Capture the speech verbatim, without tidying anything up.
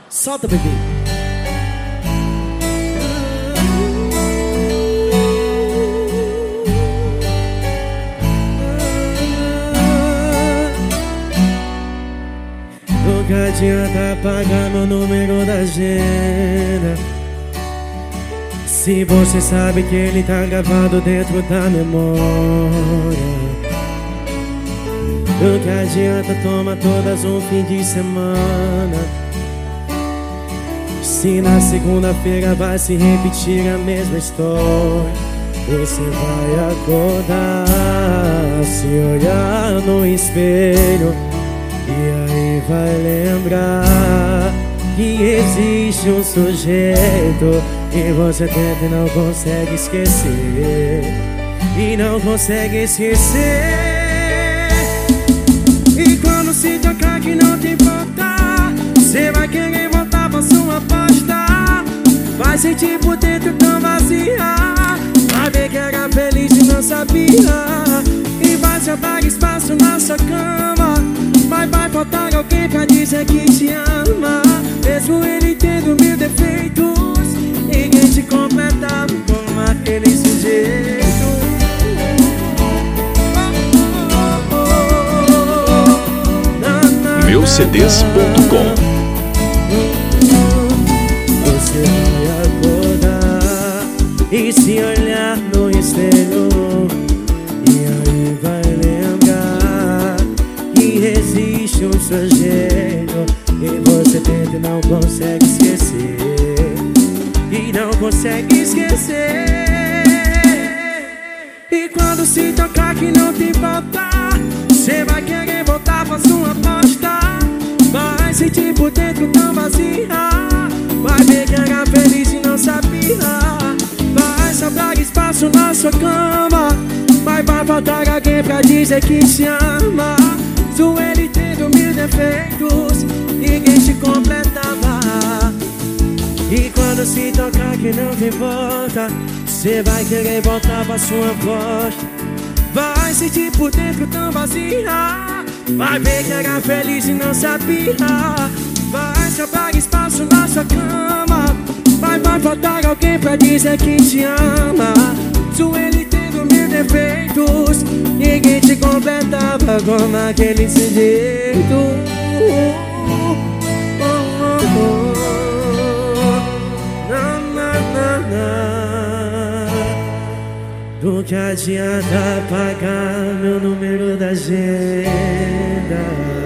Solta, bebê. Nunca adianta apagar meu número da agenda, se você sabe que ele tá gravado dentro da memória. Nunca adianta tomar todas um fim de semana, se na segunda-feira vai se repetir a mesma história. Você vai acordar, se olhar no espelho, e aí vai lembrar que existe um sujeito que você tenta e não consegue esquecer, e não consegue esquecer. E quando se tocar que não te importa, você vai querer voltar pra sua aposta. Vai sentir por dentro tão vazia, vai ver que era feliz e não sabia. E vai sobrar espaço na sua cama, mas vai faltar alguém pra dizer que te ama. Mesmo ele tendo mil defeitos, ninguém te completa como aquele sujeito. meu c d s ponto com. Você vai acordar e se olhar no espelho, e aí vai lembrar que existe um sujeito e você tenta e não consegue esquecer, e não consegue esquecer. E quando se tocar que não te falta, você vai querer voltar pra sua aposta. Vai sentir por dentro tão vazia, vai ver que era feliz e não sabia. Vai sobrar espaço na sua cama, mas vai faltar alguém pra dizer que te ama. Sou ele tendo mil defeitos, ninguém te completava. E quando se tocar que não tem volta, você vai querer voltar pra sua aposta. Vai sentir por dentro tão vazia, vai ver que era feliz e não sabia. Vai sobrar espaço na sua cama, mas vai faltar alguém pra dizer que te ama. Sou ele tendo mil defeitos, ninguém te completava como aquele sujeito. Do que adianta apagar meu número da agenda,